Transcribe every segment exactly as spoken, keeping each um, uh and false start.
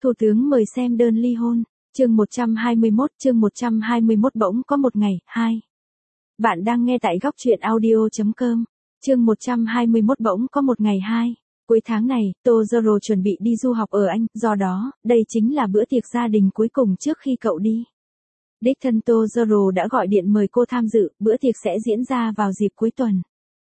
Thủ tướng mời xem đơn ly hôn. Chương một trăm hai mươi mốt, chương một trăm hai mươi mốt bỗng có một ngày, hai. Bạn đang nghe tại góc truyện audio chấm com. Chương một trăm hai mươi mốt bỗng có một ngày, hai. Cuối tháng này, Tozero chuẩn bị đi du học ở Anh, do đó, đây chính là bữa tiệc gia đình cuối cùng trước khi cậu đi. Đích thân Tozero đã gọi điện mời cô tham dự, bữa tiệc sẽ diễn ra vào dịp cuối tuần.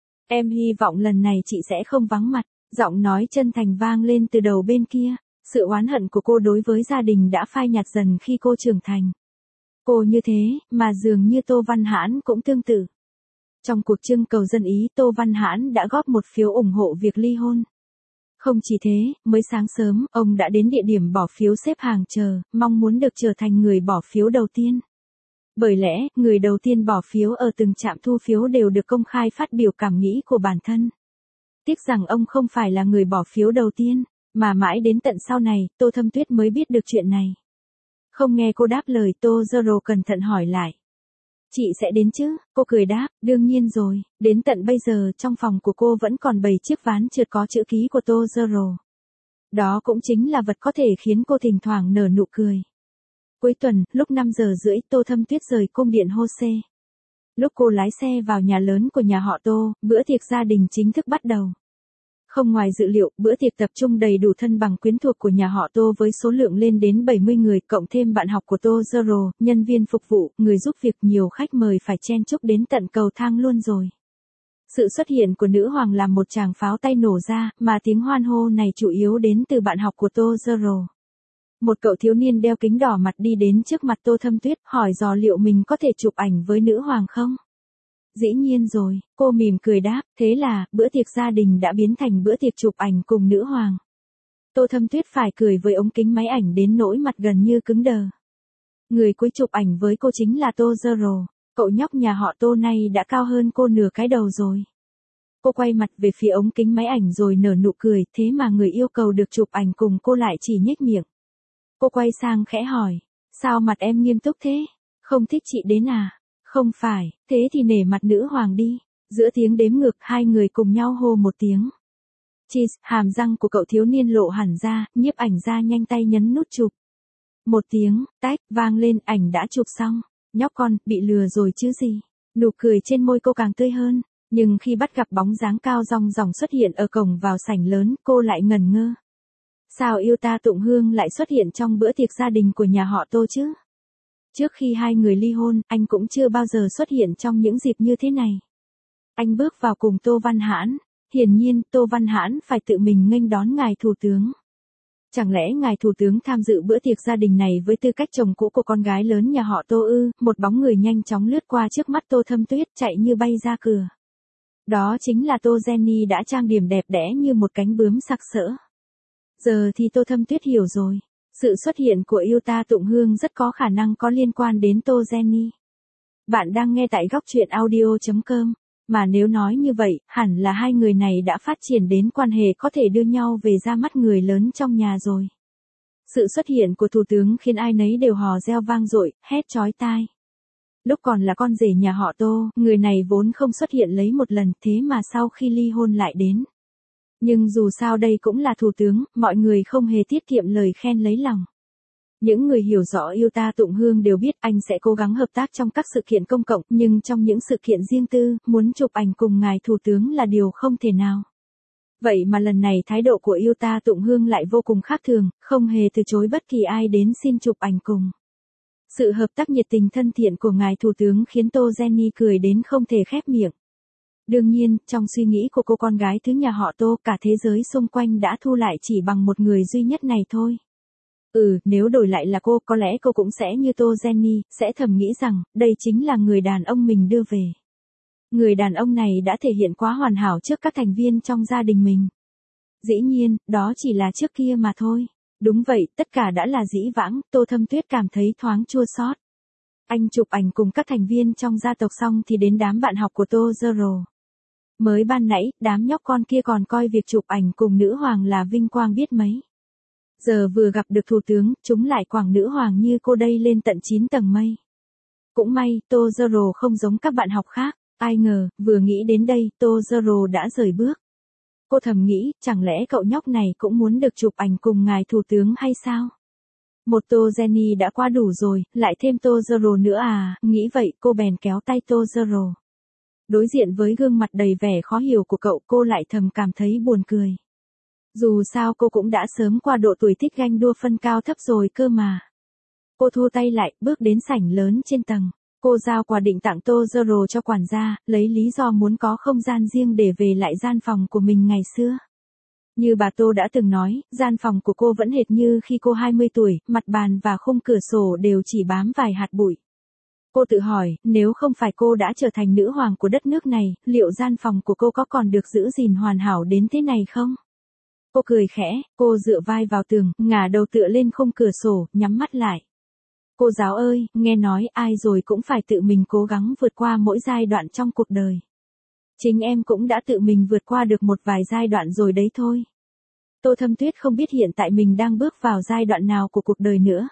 Em hy vọng lần này chị sẽ không vắng mặt, giọng nói chân thành vang lên từ đầu bên kia. Sự oán hận của cô đối với gia đình đã phai nhạt dần khi cô trưởng thành. Cô như thế, mà dường như Tô Văn Hãn cũng tương tự. Trong cuộc trưng cầu dân ý, Tô Văn Hãn đã góp một phiếu ủng hộ việc ly hôn. Không chỉ thế, mới sáng sớm, ông đã đến địa điểm bỏ phiếu xếp hàng chờ, mong muốn được trở thành người bỏ phiếu đầu tiên. Bởi lẽ, người đầu tiên bỏ phiếu ở từng trạm thu phiếu đều được công khai phát biểu cảm nghĩ của bản thân. Tiếc rằng ông không phải là người bỏ phiếu đầu tiên. Mà mãi đến tận sau này, Tô Thâm Tuyết mới biết được chuyện này. Không nghe cô đáp lời, Tozero cẩn thận hỏi lại. Chị sẽ đến chứ? Cô cười đáp, đương nhiên rồi, đến tận bây giờ trong phòng của cô vẫn còn bảy chiếc ván trượt có chữ ký của Tozero. Đó cũng chính là vật có thể khiến cô thỉnh thoảng nở nụ cười. Cuối tuần, lúc năm giờ rưỡi, Tô Thâm Tuyết rời cung điện Hô-xê. Lúc cô lái xe vào nhà lớn của nhà họ Tô, bữa tiệc gia đình chính thức bắt đầu. Không ngoài dự liệu, bữa tiệc tập trung đầy đủ thân bằng quyến thuộc của nhà họ Tô với số lượng lên đến bảy mươi người, cộng thêm bạn học của Tozero, nhân viên phục vụ, người giúp việc, nhiều khách mời phải chen chúc đến tận cầu thang luôn rồi. Sự xuất hiện của nữ hoàng làm một tràng pháo tay nổ ra, mà tiếng hoan hô này chủ yếu đến từ bạn học của Tozero. Một cậu thiếu niên đeo kính đỏ mặt đi đến trước mặt Tô Thâm Tuyết, hỏi dò liệu mình có thể chụp ảnh với nữ hoàng không? Dĩ nhiên rồi, cô mỉm cười đáp, thế là, bữa tiệc gia đình đã biến thành bữa tiệc chụp ảnh cùng nữ hoàng. Tô Thâm Tuyết phải cười với ống kính máy ảnh đến nỗi mặt gần như cứng đờ. Người cuối chụp ảnh với cô chính là Tozero, cậu nhóc nhà họ Tô này đã cao hơn cô nửa cái đầu rồi. Cô quay mặt về phía ống kính máy ảnh rồi nở nụ cười, thế mà người yêu cầu được chụp ảnh cùng cô lại chỉ nhếch miệng. Cô quay sang khẽ hỏi, sao mặt em nghiêm túc thế, không thích chị đến à? Không phải, thế thì nể mặt nữ hoàng đi. Giữa tiếng đếm ngược, hai người cùng nhau hô một tiếng. Cheese, hàm răng của cậu thiếu niên lộ hẳn ra, nhiếp ảnh ra nhanh tay nhấn nút chụp. Một tiếng, tách, vang lên, ảnh đã chụp xong. Nhóc con, bị lừa rồi chứ gì. Nụ cười trên môi cô càng tươi hơn, nhưng khi bắt gặp bóng dáng cao rong ròng xuất hiện ở cổng vào sảnh lớn, cô lại ngẩn ngơ. Sao yêu ta Tụng Hương lại xuất hiện trong bữa tiệc gia đình của nhà họ Tô chứ? Trước khi hai người ly hôn, anh cũng chưa bao giờ xuất hiện trong những dịp như thế này. Anh bước vào cùng Tô Văn Hãn, hiển nhiên Tô Văn Hãn phải tự mình nghênh đón ngài thủ tướng. Chẳng lẽ ngài thủ tướng tham dự bữa tiệc gia đình này với tư cách chồng cũ của con gái lớn nhà họ Tô ư? Một bóng người nhanh chóng lướt qua trước mắt Tô Thâm Tuyết, chạy như bay ra cửa. Đó chính là Tô Jenny đã trang điểm đẹp đẽ như một cánh bướm sặc sỡ. Giờ thì Tô Thâm Tuyết hiểu rồi. Sự xuất hiện của yêu ta Tụng Hương rất có khả năng có liên quan đến Tô Jenny. Bạn đang nghe tại góc truyện audio chấm com, mà nếu nói như vậy, hẳn là hai người này đã phát triển đến quan hệ có thể đưa nhau về ra mắt người lớn trong nhà rồi. Sự xuất hiện của thủ tướng khiến ai nấy đều hò reo vang dội, hét chói tai. Lúc còn là con rể nhà họ Tô, người này vốn không xuất hiện lấy một lần, thế mà sau khi ly hôn lại đến. Nhưng dù sao đây cũng là thủ tướng, mọi người không hề tiết kiệm lời khen lấy lòng. Những người hiểu rõ yêu ta Tụng Hương đều biết anh sẽ cố gắng hợp tác trong các sự kiện công cộng, nhưng trong những sự kiện riêng tư, muốn chụp ảnh cùng ngài thủ tướng là điều không thể nào. Vậy mà lần này thái độ của yêu ta Tụng Hương lại vô cùng khác thường, không hề từ chối bất kỳ ai đến xin chụp ảnh cùng. Sự hợp tác nhiệt tình thân thiện của ngài thủ tướng khiến Tô Jenny cười đến không thể khép miệng. Đương nhiên, trong suy nghĩ của cô con gái thứ nhà họ Tô, cả thế giới xung quanh đã thu lại chỉ bằng một người duy nhất này thôi. Ừ, nếu đổi lại là cô, có lẽ cô cũng sẽ như Tô Jenny, sẽ thầm nghĩ rằng, đây chính là người đàn ông mình đưa về. Người đàn ông này đã thể hiện quá hoàn hảo trước các thành viên trong gia đình mình. Dĩ nhiên, đó chỉ là trước kia mà thôi. Đúng vậy, tất cả đã là dĩ vãng, Tô Thâm Tuyết cảm thấy thoáng chua xót. Anh chụp ảnh cùng các thành viên trong gia tộc xong thì đến đám bạn học của Tozero. Mới ban nãy, đám nhóc con kia còn coi việc chụp ảnh cùng nữ hoàng là vinh quang biết mấy. Giờ vừa gặp được thủ tướng, chúng lại quảng nữ hoàng như cô đây lên tận chín tầng mây. Cũng may, Tozero không giống các bạn học khác, ai ngờ, vừa nghĩ đến đây, Tozero đã rời bước. Cô thầm nghĩ, chẳng lẽ cậu nhóc này cũng muốn được chụp ảnh cùng ngài thủ tướng hay sao? Một tô Jenny đã quá đủ rồi, lại thêm tô Zero nữa à, nghĩ vậy cô bèn kéo tay tô Zero. Đối diện với gương mặt đầy vẻ khó hiểu của cậu, cô lại thầm cảm thấy buồn cười. Dù sao cô cũng đã sớm qua độ tuổi thích ganh đua phân cao thấp rồi cơ mà. Cô thu tay lại, bước đến sảnh lớn trên tầng. Cô giao quà định tặng tô Zero cho quản gia, lấy lý do muốn có không gian riêng để về lại gian phòng của mình ngày xưa. Như bà Tô đã từng nói, gian phòng của cô vẫn hệt như khi cô hai mươi tuổi, mặt bàn và khung cửa sổ đều chỉ bám vài hạt bụi. Cô tự hỏi, nếu không phải cô đã trở thành nữ hoàng của đất nước này, liệu gian phòng của cô có còn được giữ gìn hoàn hảo đến thế này không? Cô cười khẽ, cô dựa vai vào tường, ngả đầu tựa lên khung cửa sổ, nhắm mắt lại. Cô giáo ơi, nghe nói ai rồi cũng phải tự mình cố gắng vượt qua mỗi giai đoạn trong cuộc đời. Chính em cũng đã tự mình vượt qua được một vài giai đoạn rồi đấy thôi. Tô Thâm Tuyết không biết hiện tại mình đang bước vào giai đoạn nào của cuộc đời nữa.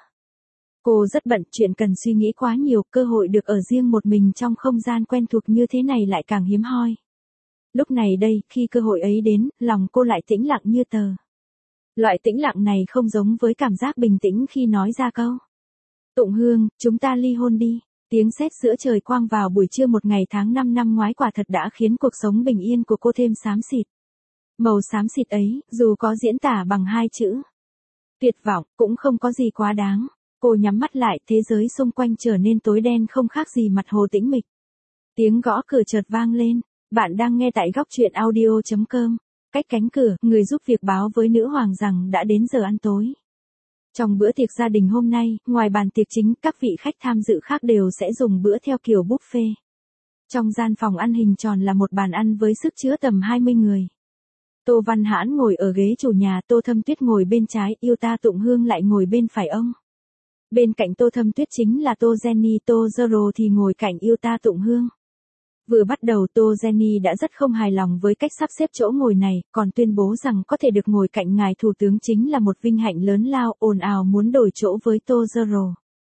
Cô rất bận, chuyện cần suy nghĩ quá nhiều, cơ hội được ở riêng một mình trong không gian quen thuộc như thế này lại càng hiếm hoi. Lúc này đây, khi cơ hội ấy đến, lòng cô lại tĩnh lặng như tờ. Loại tĩnh lặng này không giống với cảm giác bình tĩnh khi nói ra câu Tụng Hương, chúng ta ly hôn đi. Tiếng sét giữa trời quang vào buổi trưa một ngày tháng năm năm ngoái quả thật đã khiến cuộc sống bình yên của cô thêm xám xịt. Màu xám xịt ấy, dù có diễn tả bằng hai chữ tuyệt vọng, cũng không có gì quá đáng. Cô nhắm mắt lại, thế giới xung quanh trở nên tối đen không khác gì mặt hồ tĩnh mịch. Tiếng gõ cửa chợt vang lên. Bạn đang nghe tại góc truyện audio chấm com. Cách cánh cửa, người giúp việc báo với nữ hoàng rằng đã đến giờ ăn tối. Trong bữa tiệc gia đình hôm nay, ngoài bàn tiệc chính, các vị khách tham dự khác đều sẽ dùng bữa theo kiểu buffet. Trong gian phòng ăn hình tròn là một bàn ăn với sức chứa tầm hai mươi người. Tô Văn Hãn ngồi ở ghế chủ nhà, Tô Thâm Tuyết ngồi bên trái, Yêu Ta Tụng Hương lại ngồi bên phải ông. Bên cạnh Tô Thâm Tuyết chính là Tô Jenny, Tô Zero thì ngồi cạnh Yêu Ta Tụng Hương. Vừa bắt đầu Tô Jenny đã rất không hài lòng với cách sắp xếp chỗ ngồi này, còn tuyên bố rằng có thể được ngồi cạnh ngài thủ tướng chính là một vinh hạnh lớn lao, ồn ào muốn đổi chỗ với Tô Zero.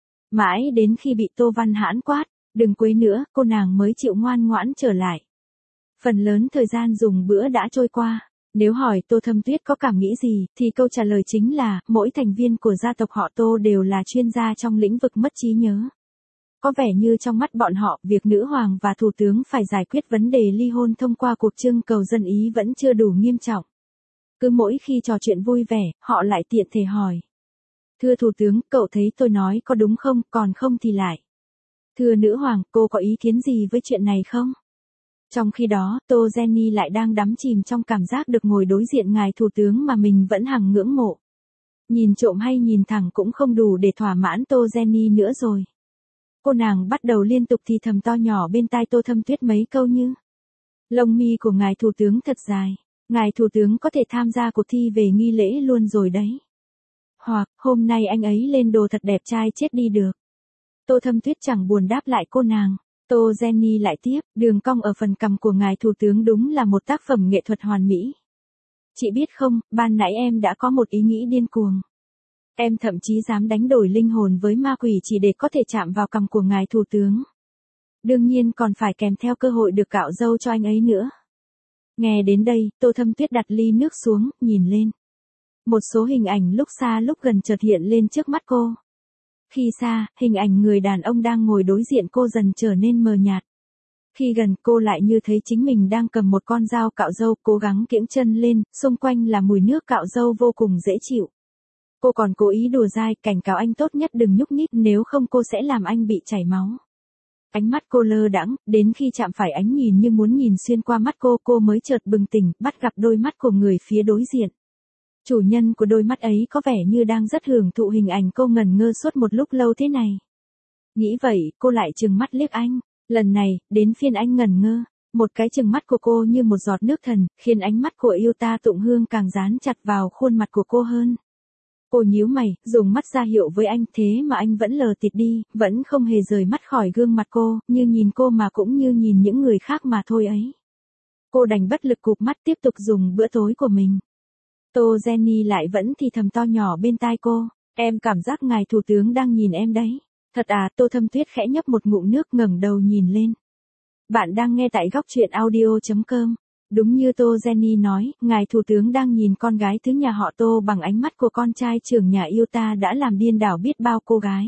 Mãi đến khi bị Tô Văn Hãn quát, đừng quấy nữa, cô nàng mới chịu ngoan ngoãn trở lại. Phần lớn thời gian dùng bữa đã trôi qua. Nếu hỏi Tô Thâm Tuyết có cảm nghĩ gì, thì câu trả lời chính là, mỗi thành viên của gia tộc họ Tô đều là chuyên gia trong lĩnh vực mất trí nhớ. Có vẻ như trong mắt bọn họ, việc nữ hoàng và thủ tướng phải giải quyết vấn đề ly hôn thông qua cuộc trưng cầu dân ý vẫn chưa đủ nghiêm trọng. Cứ mỗi khi trò chuyện vui vẻ, họ lại tiện thể hỏi. Thưa thủ tướng, cậu thấy tôi nói có đúng không, còn không thì lại. Thưa nữ hoàng, cô có ý kiến gì với chuyện này không? Trong khi đó, Tô Jenny lại đang đắm chìm trong cảm giác được ngồi đối diện ngài thủ tướng mà mình vẫn hằng ngưỡng mộ. Nhìn trộm hay nhìn thẳng cũng không đủ để thỏa mãn Tô Jenny nữa rồi. Cô nàng bắt đầu liên tục thì thầm to nhỏ bên tai Tô Thâm Tuyết mấy câu như: lông mi của ngài thủ tướng thật dài, ngài thủ tướng có thể tham gia cuộc thi về nghi lễ luôn rồi đấy. Hoặc, hôm nay anh ấy lên đồ thật đẹp trai chết đi được. Tô Thâm Tuyết chẳng buồn đáp lại cô nàng. Tô Jenny lại tiếp, đường cong ở phần cằm của ngài thủ tướng đúng là một tác phẩm nghệ thuật hoàn mỹ. Chị biết không, ban nãy em đã có một ý nghĩ điên cuồng. Em thậm chí dám đánh đổi linh hồn với ma quỷ chỉ để có thể chạm vào cằm của ngài thủ tướng. Đương nhiên còn phải kèm theo cơ hội được cạo râu cho anh ấy nữa. Nghe đến đây, Tô Thâm Tuyết đặt ly nước xuống, nhìn lên. Một số hình ảnh lúc xa lúc gần chợt hiện lên trước mắt cô. Khi xa, hình ảnh người đàn ông đang ngồi đối diện cô dần trở nên mờ nhạt. Khi gần, cô lại như thấy chính mình đang cầm một con dao cạo râu, cố gắng kiễng chân lên, xung quanh là mùi nước cạo râu vô cùng dễ chịu. Cô còn cố ý đùa dai, cảnh cáo anh tốt nhất đừng nhúc nhích, nếu không cô sẽ làm anh bị chảy máu. Ánh mắt cô lơ đãng, đến khi chạm phải ánh nhìn như muốn nhìn xuyên qua mắt cô, cô mới chợt bừng tỉnh, bắt gặp đôi mắt của người phía đối diện. Chủ nhân của đôi mắt ấy có vẻ như đang rất hưởng thụ hình ảnh cô ngẩn ngơ suốt một lúc lâu thế này. Nghĩ vậy, cô lại trừng mắt liếc anh. Lần này, đến phiên anh ngẩn ngơ. Một cái trừng mắt của cô như một giọt nước thần, khiến ánh mắt của Yêu Ta Tụng Hương càng dán chặt vào khuôn mặt của cô hơn. Cô nhíu mày, dùng mắt ra hiệu với anh, thế mà anh vẫn lờ tịt đi, vẫn không hề rời mắt khỏi gương mặt cô, như nhìn cô mà cũng như nhìn những người khác mà thôi ấy. Cô đành bất lực cụp mắt tiếp tục dùng bữa tối của mình. Tô Jenny lại vẫn thì thầm to nhỏ bên tai cô, em cảm giác ngài thủ tướng đang nhìn em đấy. Thật à, Tô Thâm Tuyết khẽ nhấp một ngụm nước ngẩng đầu nhìn lên. Bạn đang nghe tại góc truyện audio chấm com. Đúng như Tô Jenny nói, ngài thủ tướng đang nhìn con gái thứ nhà họ Tô bằng ánh mắt của con trai trưởng nhà yêu ta đã làm điên đảo biết bao cô gái.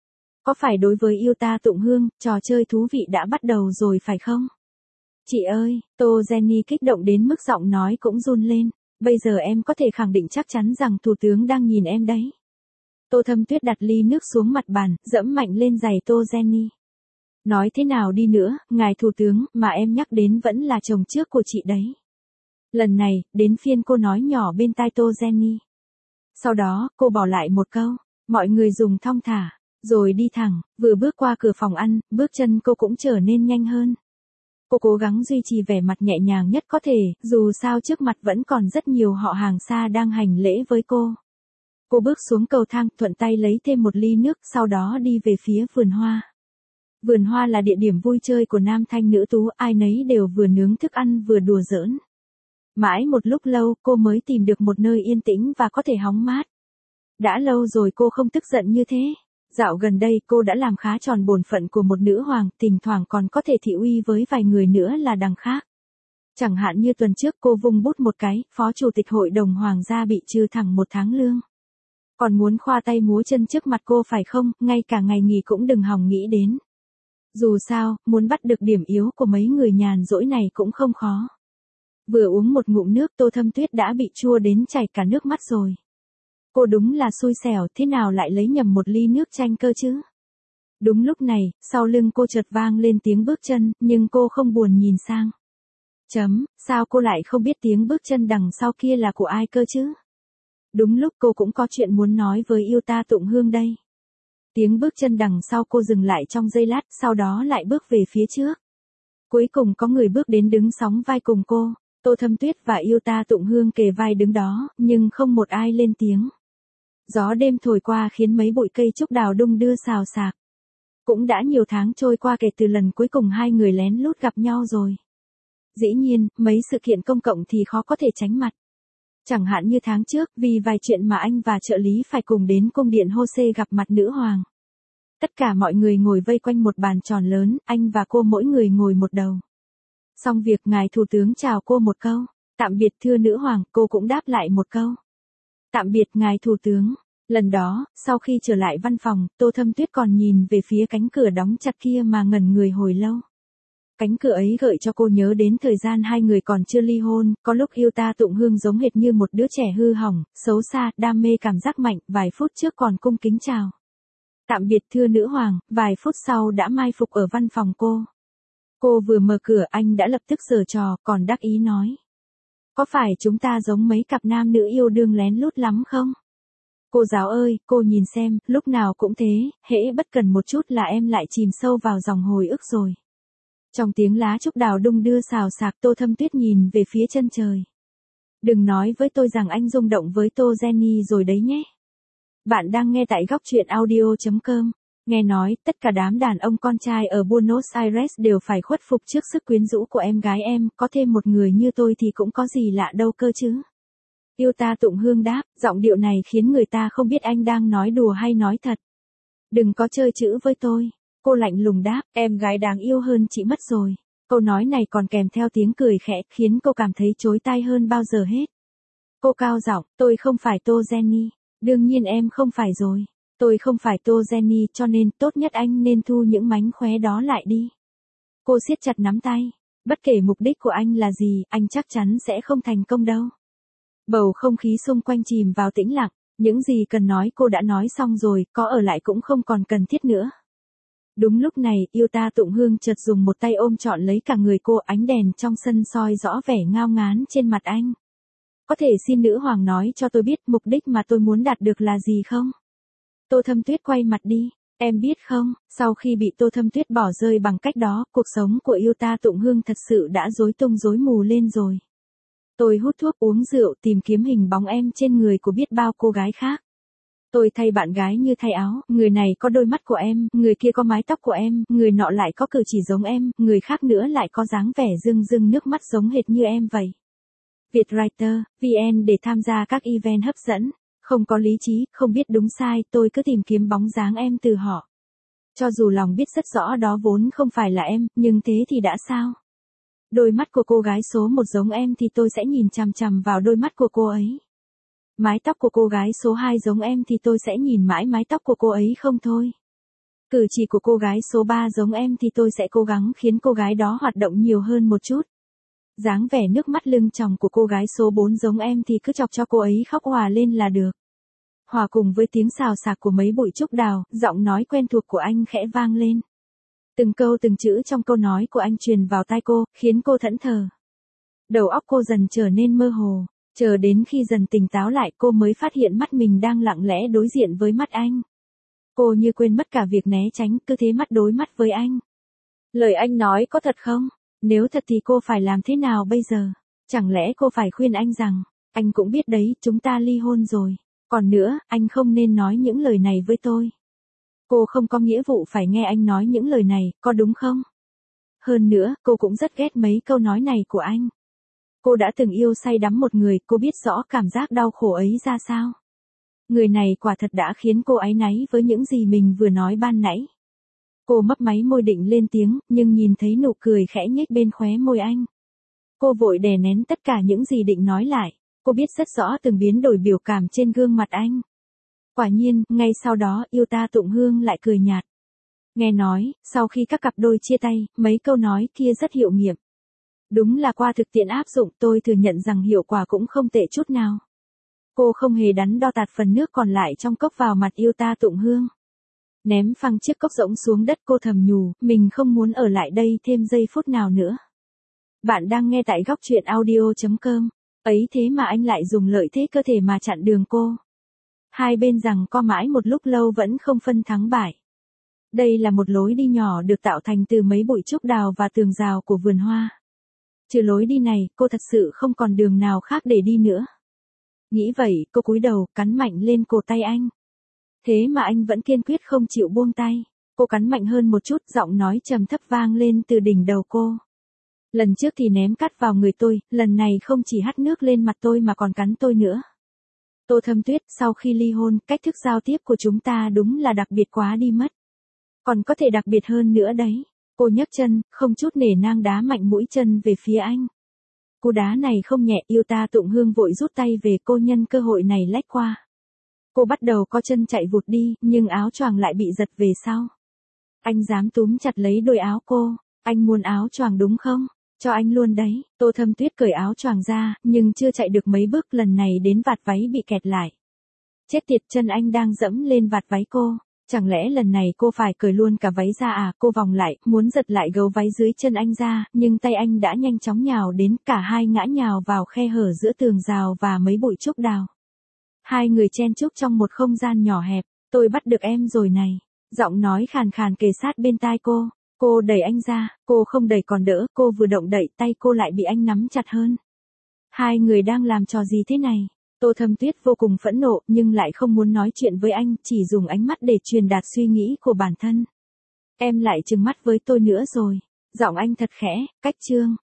Có phải đối với yêu ta Tụng Hương, trò chơi thú vị đã bắt đầu rồi phải không? Chị ơi, Tô Jenny kích động đến mức giọng nói cũng run lên. Bây giờ em có thể khẳng định chắc chắn rằng thủ tướng đang nhìn em đấy. Tô Thâm Tuyết đặt ly nước xuống mặt bàn, dẫm mạnh lên giày Tô Jenny. Nói thế nào đi nữa, ngài thủ tướng mà em nhắc đến vẫn là chồng trước của chị đấy. Lần này, đến phiên cô nói nhỏ bên tai Tô Jenny. Sau đó, cô bỏ lại một câu, mọi người dùng thong thả, rồi đi thẳng, vừa bước qua cửa phòng ăn, bước chân cô cũng trở nên nhanh hơn. Cô cố gắng duy trì vẻ mặt nhẹ nhàng nhất có thể, dù sao trước mặt vẫn còn rất nhiều họ hàng xa đang hành lễ với cô. Cô bước xuống cầu thang, thuận tay lấy thêm một ly nước, sau đó đi về phía vườn hoa. Vườn hoa là địa điểm vui chơi của nam thanh nữ tú, ai nấy đều vừa nướng thức ăn vừa đùa giỡn. Mãi một lúc lâu, cô mới tìm được một nơi yên tĩnh và có thể hóng mát. Đã lâu rồi cô không tức giận như thế. Dạo gần đây cô đã làm khá tròn bổn phận của một nữ hoàng, thỉnh thoảng còn có thể thị uy với vài người nữa là đằng khác. Chẳng hạn như tuần trước cô vung bút một cái, phó chủ tịch hội đồng hoàng gia bị trừ thẳng một tháng lương. Còn muốn khoa tay múa chân trước mặt cô phải không, ngay cả ngày nghỉ cũng đừng hòng nghĩ đến. Dù sao, muốn bắt được điểm yếu của mấy người nhàn rỗi này cũng không khó. Vừa uống một ngụm nước Tô Thâm Tuyết đã bị chua đến chảy cả nước mắt rồi. Cô đúng là xui xẻo, thế nào lại lấy nhầm một ly nước chanh cơ chứ? Đúng lúc này, sau lưng cô chợt vang lên tiếng bước chân, nhưng cô không buồn nhìn sang. Chấm, sao cô lại không biết tiếng bước chân đằng sau kia là của ai cơ chứ? Đúng lúc cô cũng có chuyện muốn nói với yêu ta Tụng Hương đây. Tiếng bước chân đằng sau cô dừng lại trong giây lát, sau đó lại bước về phía trước. Cuối cùng có người bước đến đứng sóng vai cùng cô, Tô Thâm Tuyết và yêu ta Tụng Hương kề vai đứng đó, nhưng không một ai lên tiếng. Gió đêm thổi qua khiến mấy bụi cây trúc đào đung đưa xào xạc. Cũng đã nhiều tháng trôi qua kể từ lần cuối cùng hai người lén lút gặp nhau rồi. Dĩ nhiên, mấy sự kiện công cộng thì khó có thể tránh mặt. Chẳng hạn như tháng trước, vì vài chuyện mà anh và trợ lý phải cùng đến cung điện Hô-xê gặp mặt nữ hoàng. Tất cả mọi người ngồi vây quanh một bàn tròn lớn, anh và cô mỗi người ngồi một đầu. Xong việc ngài thủ tướng chào cô một câu, tạm biệt thưa nữ hoàng, cô cũng đáp lại một câu. Tạm biệt ngài thủ tướng. Lần đó, sau khi trở lại văn phòng, Tô Thâm Tuyết còn nhìn về phía cánh cửa đóng chặt kia mà ngẩn người hồi lâu. Cánh cửa ấy gợi cho cô nhớ đến thời gian hai người còn chưa ly hôn, có lúc yêu ta Tụng Hương giống hệt như một đứa trẻ hư hỏng, xấu xa, đam mê cảm giác mạnh, vài phút trước còn cung kính chào. Tạm biệt thưa nữ hoàng, vài phút sau đã mai phục ở văn phòng cô. Cô vừa mở cửa anh đã lập tức giở trò, còn đắc ý nói. Có phải chúng ta giống mấy cặp nam nữ yêu đương lén lút lắm không? Cô giáo ơi, cô nhìn xem, lúc nào cũng thế, hễ bất cần một chút là em lại chìm sâu vào dòng hồi ức rồi. Trong tiếng lá trúc đào đung đưa xào xạc Tô Thâm Tuyết nhìn về phía chân trời. Đừng nói với tôi rằng anh rung động với Tô Jenny rồi đấy nhé. Bạn đang nghe tại góc truyện audio chấm com. Nghe nói, tất cả đám đàn ông con trai ở Buenos Aires đều phải khuất phục trước sức quyến rũ của em gái em, có thêm một người như tôi thì cũng có gì lạ đâu cơ chứ. Yêu ta Tụng Hương đáp, giọng điệu này khiến người ta không biết anh đang nói đùa hay nói thật. Đừng có chơi chữ với tôi. Cô lạnh lùng đáp, em gái đáng yêu hơn chị mất rồi. Câu nói này còn kèm theo tiếng cười khẽ, khiến cô cảm thấy chối tai hơn bao giờ hết. Cô cao giọng, tôi không phải Tô Jenny. Đương nhiên em không phải rồi. Tôi không phải Tô Jenny, cho nên tốt nhất anh nên thu những mánh khóe đó lại đi. Cô siết chặt nắm tay. Bất kể mục đích của anh là gì, anh chắc chắn sẽ không thành công đâu. Bầu không khí xung quanh chìm vào tĩnh lặng. Những gì cần nói cô đã nói xong rồi, có ở lại cũng không còn cần thiết nữa. Đúng lúc này, yêu ta Tụng Hương chợt dùng một tay ôm trọn lấy cả người cô, ánh đèn trong sân soi rõ vẻ ngao ngán trên mặt anh. Có thể xin nữ hoàng nói cho tôi biết mục đích mà tôi muốn đạt được là gì không? Tô Thâm Tuyết quay mặt đi. Em biết không, sau khi bị Tô Thâm Tuyết bỏ rơi bằng cách đó, cuộc sống của yêu ta Tụng Hương thật sự đã rối tung rối mù lên rồi. Tôi hút thuốc uống rượu tìm kiếm hình bóng em trên người của biết bao cô gái khác. Tôi thay bạn gái như thay áo, người này có đôi mắt của em, người kia có mái tóc của em, người nọ lại có cử chỉ giống em, người khác nữa lại có dáng vẻ rưng rưng nước mắt giống hệt như em vậy. Vietwriter, vê en để tham gia các event hấp dẫn, không có lý trí, không biết đúng sai, tôi cứ tìm kiếm bóng dáng em từ họ. Cho dù lòng biết rất rõ đó vốn không phải là em, nhưng thế thì đã sao? Đôi mắt của cô gái số một giống em thì tôi sẽ nhìn chằm chằm vào đôi mắt của cô ấy. Mái tóc của cô gái số hai giống em thì tôi sẽ nhìn mãi mái tóc của cô ấy không thôi. Cử chỉ của cô gái số ba giống em thì tôi sẽ cố gắng khiến cô gái đó hoạt động nhiều hơn một chút. Dáng vẻ nước mắt lưng tròng của cô gái số bốn giống em thì cứ chọc cho cô ấy khóc òa lên là được. Hòa cùng với tiếng xào xạc của mấy bụi trúc đào, giọng nói quen thuộc của anh khẽ vang lên. Từng câu từng chữ trong câu nói của anh truyền vào tai cô, khiến cô thẫn thờ. Đầu óc cô dần trở nên mơ hồ, chờ đến khi dần tỉnh táo lại cô mới phát hiện mắt mình đang lặng lẽ đối diện với mắt anh. Cô như quên mất cả việc né tránh, cứ thế mắt đối mắt với anh. Lời anh nói có thật không? Nếu thật thì cô phải làm thế nào bây giờ? Chẳng lẽ cô phải khuyên anh rằng, anh cũng biết đấy, chúng ta ly hôn rồi. Còn nữa, anh không nên nói những lời này với tôi. Cô không có nghĩa vụ phải nghe anh nói những lời này, có đúng không? Hơn nữa, cô cũng rất ghét mấy câu nói này của anh. Cô đã từng yêu say đắm một người, cô biết rõ cảm giác đau khổ ấy ra sao. Người này quả thật đã khiến cô áy náy với những gì mình vừa nói ban nãy. Cô mấp máy môi định lên tiếng, nhưng nhìn thấy nụ cười khẽ nhếch bên khóe môi anh. Cô vội đè nén tất cả những gì định nói lại. Cô biết rất rõ từng biến đổi biểu cảm trên gương mặt anh. Quả nhiên, ngay sau đó, Yêu Ta Tụng Hương lại cười nhạt. Nghe nói, sau khi các cặp đôi chia tay, mấy câu nói kia rất hiệu nghiệm. Đúng là qua thực tiễn áp dụng, tôi thừa nhận rằng hiệu quả cũng không tệ chút nào. Cô không hề đắn đo tạt phần nước còn lại trong cốc vào mặt Yêu Ta Tụng Hương. Ném phăng chiếc cốc rỗng xuống đất, cô thầm nhủ, mình không muốn ở lại đây thêm giây phút nào nữa. Bạn đang nghe tại góc truyện audio chấm com. Ấy thế mà anh lại dùng lợi thế cơ thể mà chặn đường cô. Hai bên giằng co mãi một lúc lâu vẫn không phân thắng bại. Đây là một lối đi nhỏ được tạo thành từ mấy bụi trúc đào và tường rào của vườn hoa. Trừ lối đi này, cô thật sự không còn đường nào khác để đi nữa. Nghĩ vậy, cô cúi đầu, cắn mạnh lên cổ tay anh. Thế mà anh vẫn kiên quyết không chịu buông tay. Cô cắn mạnh hơn một chút, giọng nói trầm thấp vang lên từ đỉnh đầu cô. Lần trước thì ném cát vào người tôi, lần này không chỉ hắt nước lên mặt tôi mà còn cắn tôi nữa. Tô Thâm Tuyết, sau khi ly hôn, cách thức giao tiếp của chúng ta đúng là đặc biệt quá đi mất. Còn có thể đặc biệt hơn nữa đấy. Cô nhấc chân, không chút nể nang đá mạnh mũi chân về phía anh. Cú đá này không nhẹ, Yêu Ta Tụng Hương vội rút tay về, cô nhân cơ hội này lách qua. Cô bắt đầu co chân chạy vụt đi, nhưng áo choàng lại bị giật về sau. Anh dám túm chặt lấy đôi áo cô. Anh muốn áo choàng đúng không? Cho anh luôn đấy. Tô Thâm Tuyết cởi áo choàng ra, nhưng chưa chạy được mấy bước, lần này đến vạt váy bị kẹt lại. Chết tiệt, chân anh đang dẫm lên vạt váy cô. Chẳng lẽ lần này cô phải cởi luôn cả váy ra à? Cô vòng lại, muốn giật lại gấu váy dưới chân anh ra, nhưng tay anh đã nhanh chóng nhào đến, cả hai ngã nhào vào khe hở giữa tường rào và mấy bụi trúc đào. Hai người chen chúc trong một không gian nhỏ hẹp. Tôi bắt được em rồi này. Giọng nói khàn khàn kề sát bên tai cô. Cô đẩy anh ra, cô không đẩy còn đỡ, cô vừa động đậy tay cô lại bị anh nắm chặt hơn. Hai người đang làm trò gì thế này? Tô Thâm Tuyết vô cùng phẫn nộ nhưng lại không muốn nói chuyện với anh, chỉ dùng ánh mắt để truyền đạt suy nghĩ của bản thân. Em lại trừng mắt với tôi nữa rồi. Giọng anh thật khẽ, cách chương.